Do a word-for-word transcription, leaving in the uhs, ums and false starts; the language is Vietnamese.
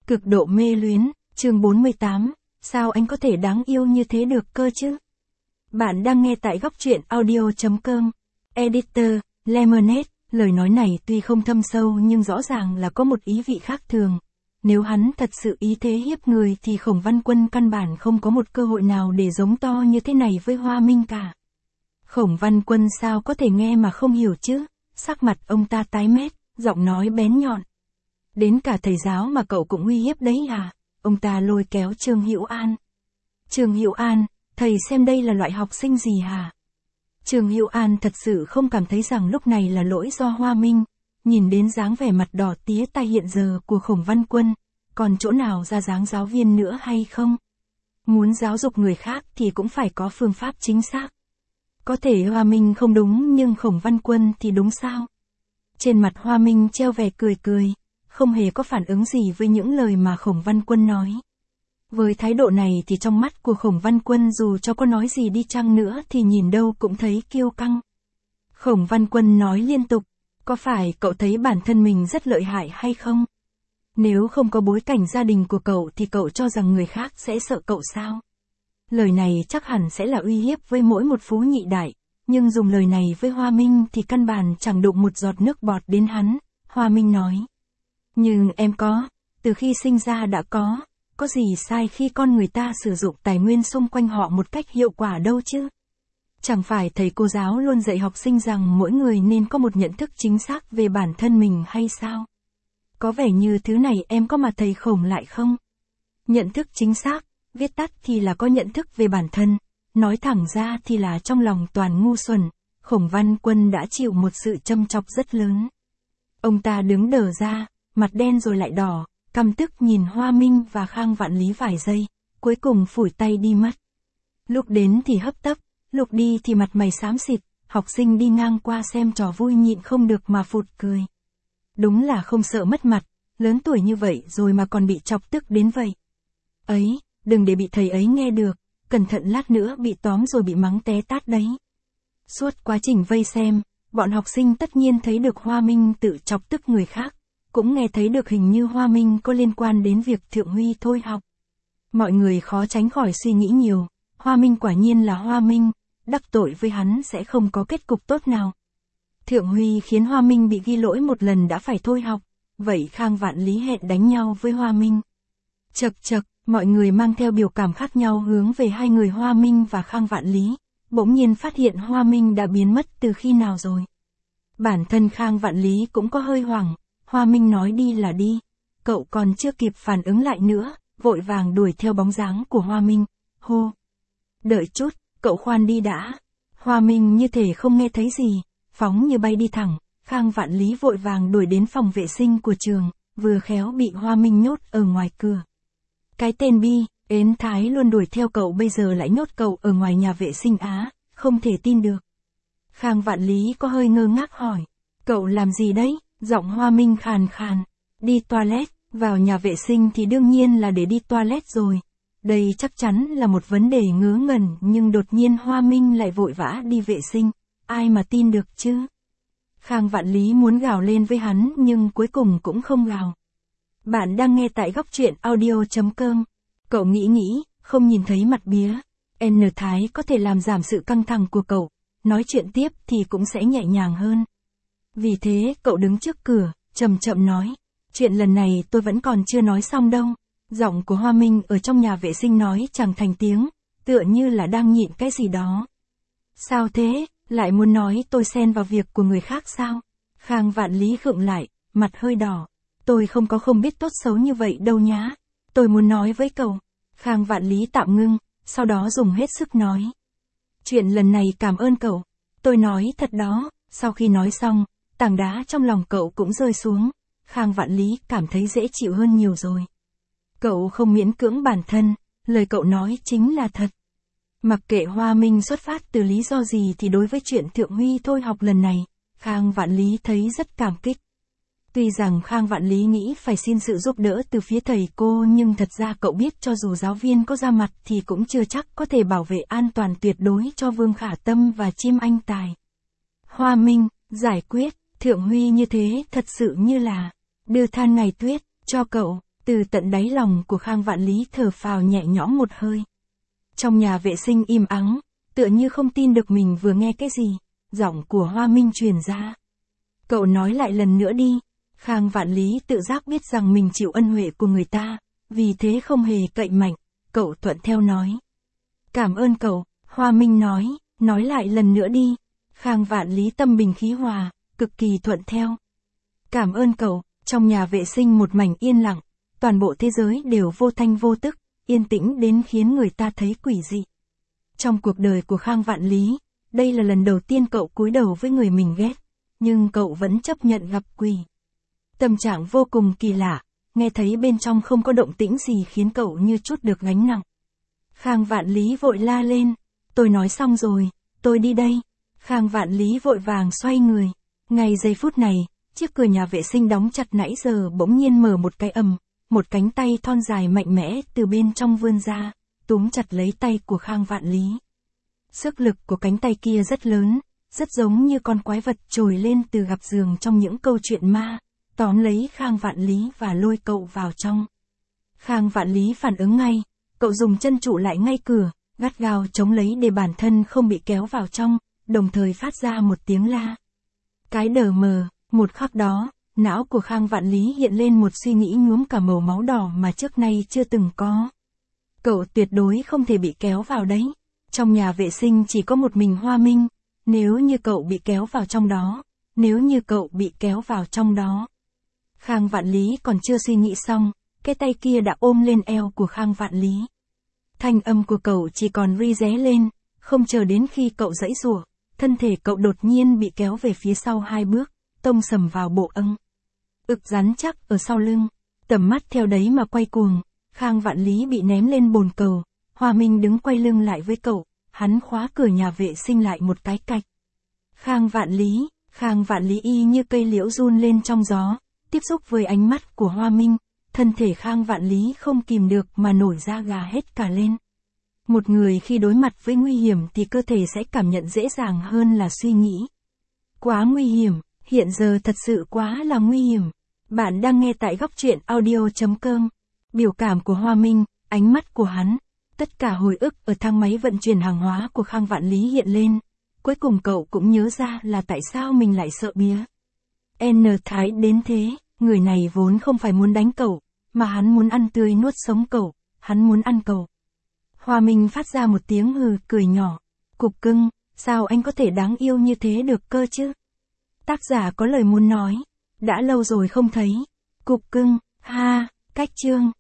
Cực độ mê luyến, chương bốn mươi tám, sao anh có thể đáng yêu như thế được cơ chứ? Bạn đang nghe tại góc truyện audio chấm com. Editor, Lemonade, lời nói này tuy không thâm sâu nhưng rõ ràng là có một ý vị khác thường. Nếu hắn thật sự ý thế hiếp người thì Khổng Văn Quân căn bản không có một cơ hội nào để giống to như thế này với Hoa Minh cả. Khổng Văn Quân sao có thể nghe mà không hiểu chứ? Sắc mặt ông ta tái mét, giọng nói bén nhọn. Đến cả thầy giáo mà cậu cũng uy hiếp đấy à? Ông ta lôi kéo Trương Hữu An. Trương Hữu An, thầy xem đây là loại học sinh gì hả? Trương Hữu An thật sự không cảm thấy rằng lúc này là lỗi do Hoa Minh. Nhìn đến dáng vẻ mặt đỏ tía tai hiện giờ của Khổng Văn Quân, còn chỗ nào ra dáng giáo viên nữa hay không? Muốn giáo dục người khác thì cũng phải có phương pháp chính xác. Có thể Hoa Minh không đúng nhưng Khổng Văn Quân thì đúng sao? Trên mặt Hoa Minh treo vẻ cười cười, không hề có phản ứng gì với những lời mà Khổng Văn Quân nói. Với thái độ này thì trong mắt của Khổng Văn Quân dù cho có nói gì đi chăng nữa thì nhìn đâu cũng thấy kiêu căng. Khổng Văn Quân nói liên tục, có phải cậu thấy bản thân mình rất lợi hại hay không? Nếu không có bối cảnh gia đình của cậu thì cậu cho rằng người khác sẽ sợ cậu sao? Lời này chắc hẳn sẽ là uy hiếp với mỗi một phú nhị đại, nhưng dùng lời này với Hoa Minh thì căn bản chẳng đụng một giọt nước bọt đến hắn. Hoa Minh nói. Nhưng em có, từ khi sinh ra đã có, có gì sai khi con người ta sử dụng tài nguyên xung quanh họ một cách hiệu quả đâu chứ? Chẳng phải thầy cô giáo luôn dạy học sinh rằng mỗi người nên có một nhận thức chính xác về bản thân mình hay sao? Có vẻ như thứ này em có mà thầy Khổng lại không? Nhận thức chính xác, viết tắt thì là có nhận thức về bản thân, nói thẳng ra thì là trong lòng toàn ngu xuẩn. Khổng Văn Quân đã chịu một sự châm chọc rất lớn. Ông ta đứng đờ ra, mặt đen rồi lại đỏ, căm tức nhìn Hoa Minh và Khang Vạn Lý vài giây, cuối cùng phủi tay đi mất. Lúc đến thì hấp tấp, lúc đi thì mặt mày xám xịt, học sinh đi ngang qua xem trò vui nhịn không được mà phụt cười. Đúng là không sợ mất mặt, lớn tuổi như vậy rồi mà còn bị chọc tức đến vậy. Ấy, đừng để bị thầy ấy nghe được, cẩn thận lát nữa bị tóm rồi bị mắng té tát đấy. Suốt quá trình vây xem, bọn học sinh tất nhiên thấy được Hoa Minh tự chọc tức người khác, cũng nghe thấy được hình như Hoa Minh có liên quan đến việc Thượng Huy thôi học. Mọi người khó tránh khỏi suy nghĩ nhiều, Hoa Minh quả nhiên là Hoa Minh, đắc tội với hắn sẽ không có kết cục tốt nào. Thượng Huy khiến Hoa Minh bị ghi lỗi một lần đã phải thôi học, vậy Khang Vạn Lý hẹn đánh nhau với Hoa Minh. Chậc chậc, mọi người mang theo biểu cảm khác nhau hướng về hai người Hoa Minh và Khang Vạn Lý, bỗng nhiên phát hiện Hoa Minh đã biến mất từ khi nào rồi. Bản thân Khang Vạn Lý cũng có hơi hoảng, Hoa Minh nói đi là đi, cậu còn chưa kịp phản ứng lại nữa, vội vàng đuổi theo bóng dáng của Hoa Minh, hô. Đợi chút, cậu khoan đi đã. Hoa Minh như thể không nghe thấy gì, phóng như bay đi thẳng, Khang Vạn Lý vội vàng đuổi đến phòng vệ sinh của trường, vừa khéo bị Hoa Minh nhốt ở ngoài cửa. Cái tên Bi, ến thái luôn đuổi theo cậu bây giờ lại nhốt cậu ở ngoài nhà vệ sinh á, không thể tin được. Khang Vạn Lý có hơi ngơ ngác hỏi, cậu làm gì đấy? Giọng Hoa Minh khàn khàn, đi toilet, vào nhà vệ sinh thì đương nhiên là để đi toilet rồi. Đây chắc chắn là một vấn đề ngớ ngẩn nhưng đột nhiên Hoa Minh lại vội vã đi vệ sinh, ai mà tin được chứ? Khang Vạn Lý muốn gào lên với hắn nhưng cuối cùng cũng không gào. Bạn đang nghe tại góc truyện audio chấm com. Cậu nghĩ nghĩ, không nhìn thấy mặt bía. N Thái có thể làm giảm sự căng thẳng của cậu, nói chuyện tiếp thì cũng sẽ nhẹ nhàng hơn. Vì thế cậu đứng trước cửa, chậm chậm nói, chuyện lần này tôi vẫn còn chưa nói xong đâu. Giọng của Hoa Minh ở trong nhà vệ sinh nói chẳng thành tiếng, tựa như là đang nhịn cái gì đó. Sao thế, lại muốn nói tôi xen vào việc của người khác sao? Khang Vạn Lý khựng lại, mặt hơi đỏ. Tôi không có không biết tốt xấu như vậy đâu nhá. Tôi muốn nói với cậu. Khang Vạn Lý tạm ngưng, sau đó dùng hết sức nói. Chuyện lần này cảm ơn cậu. Tôi nói thật đó. Sau khi nói xong, tảng đá trong lòng cậu cũng rơi xuống. Khang Vạn Lý cảm thấy dễ chịu hơn nhiều rồi. Cậu không miễn cưỡng bản thân, lời cậu nói chính là thật. Mặc kệ Hoa Minh xuất phát từ lý do gì thì đối với chuyện Thượng Huy thôi học lần này, Khang Vạn Lý thấy rất cảm kích. Tuy rằng Khang Vạn Lý nghĩ phải xin sự giúp đỡ từ phía thầy cô nhưng thật ra cậu biết cho dù giáo viên có ra mặt thì cũng chưa chắc có thể bảo vệ an toàn tuyệt đối cho Vương Khả Tâm và Chim Anh Tài. Hoa Minh, giải quyết, Thượng Huy như thế thật sự như là đưa than ngày tuyết cho cậu. Từ tận đáy lòng của Khang Vạn Lý thở phào nhẹ nhõm một hơi. Trong nhà vệ sinh im ắng, tựa như không tin được mình vừa nghe cái gì, giọng của Hoa Minh truyền ra. Cậu nói lại lần nữa đi. Khang Vạn Lý tự giác biết rằng mình chịu ân huệ của người ta, vì thế không hề cậy mạnh, cậu thuận theo nói. Cảm ơn cậu, Hoa Minh nói, nói lại lần nữa đi. Khang Vạn Lý tâm bình khí hòa, cực kỳ thuận theo. Cảm ơn cậu. Trong nhà vệ sinh một mảnh yên lặng, toàn bộ thế giới đều vô thanh vô tức, yên tĩnh đến khiến người ta thấy quỷ dị. Trong cuộc đời của Khang Vạn Lý, đây là lần đầu tiên cậu cúi đầu với người mình ghét, nhưng cậu vẫn chấp nhận gặp quỷ. Tâm trạng vô cùng kỳ lạ, nghe thấy bên trong không có động tĩnh gì khiến cậu như trút được gánh nặng. Khang Vạn Lý vội la lên, tôi nói xong rồi, tôi đi đây. Khang Vạn Lý vội vàng xoay người. Ngay giây phút này, chiếc cửa nhà vệ sinh đóng chặt nãy giờ bỗng nhiên mở một cái ầm, một cánh tay thon dài mạnh mẽ từ bên trong vươn ra, túm chặt lấy tay của Khang Vạn Lý. Sức lực của cánh tay kia rất lớn, rất giống như con quái vật trồi lên từ gập giường trong những câu chuyện ma, tóm lấy Khang Vạn Lý và lôi cậu vào trong. Khang Vạn Lý phản ứng ngay, cậu dùng chân trụ lại ngay cửa, gắt gao chống lấy để bản thân không bị kéo vào trong, đồng thời phát ra một tiếng la. Cái đờ mờ, một khắc đó, não của Khang Vạn Lý hiện lên một suy nghĩ nhuốm cả màu máu đỏ mà trước nay chưa từng có. Cậu tuyệt đối không thể bị kéo vào đấy. Trong nhà vệ sinh chỉ có một mình Hoa Minh, nếu như cậu bị kéo vào trong đó, nếu như cậu bị kéo vào trong đó. Khang Vạn Lý còn chưa suy nghĩ xong, cái tay kia đã ôm lên eo của Khang Vạn Lý. Thanh âm của cậu chỉ còn ri ré lên, không chờ đến khi cậu giãy giụa, thân thể cậu đột nhiên bị kéo về phía sau hai bước, tông sầm vào bộ âng. Ực rắn chắc ở sau lưng, tầm mắt theo đấy mà quay cuồng, Khang Vạn Lý bị ném lên bồn cầu, Hoa Minh đứng quay lưng lại với cậu, hắn khóa cửa nhà vệ sinh lại một cái cạch. Khang Vạn Lý, Khang Vạn Lý y như cây liễu run lên trong gió, tiếp xúc với ánh mắt của Hoa Minh, thân thể Khang Vạn Lý không kìm được mà nổi da gà hết cả lên. Một người khi đối mặt với nguy hiểm thì cơ thể sẽ cảm nhận dễ dàng hơn là suy nghĩ. Quá nguy hiểm, hiện giờ thật sự quá là nguy hiểm. Bạn đang nghe tại góc truyện audio chấm com. Biểu cảm của Hoa Minh, ánh mắt của hắn, tất cả hồi ức ở thang máy vận chuyển hàng hóa của Khang Vạn Lý hiện lên. Cuối cùng cậu cũng nhớ ra là tại sao mình lại sợ bía. N Thái đến thế, người này vốn không phải muốn đánh cậu, mà hắn muốn ăn tươi nuốt sống cậu, hắn muốn ăn cậu. Hoa Minh phát ra một tiếng hừ cười nhỏ. Cục cưng, sao anh có thể đáng yêu như thế được cơ chứ? Tác giả có lời muốn nói. Đã lâu rồi không thấy. Cục cưng, ha, cách chương.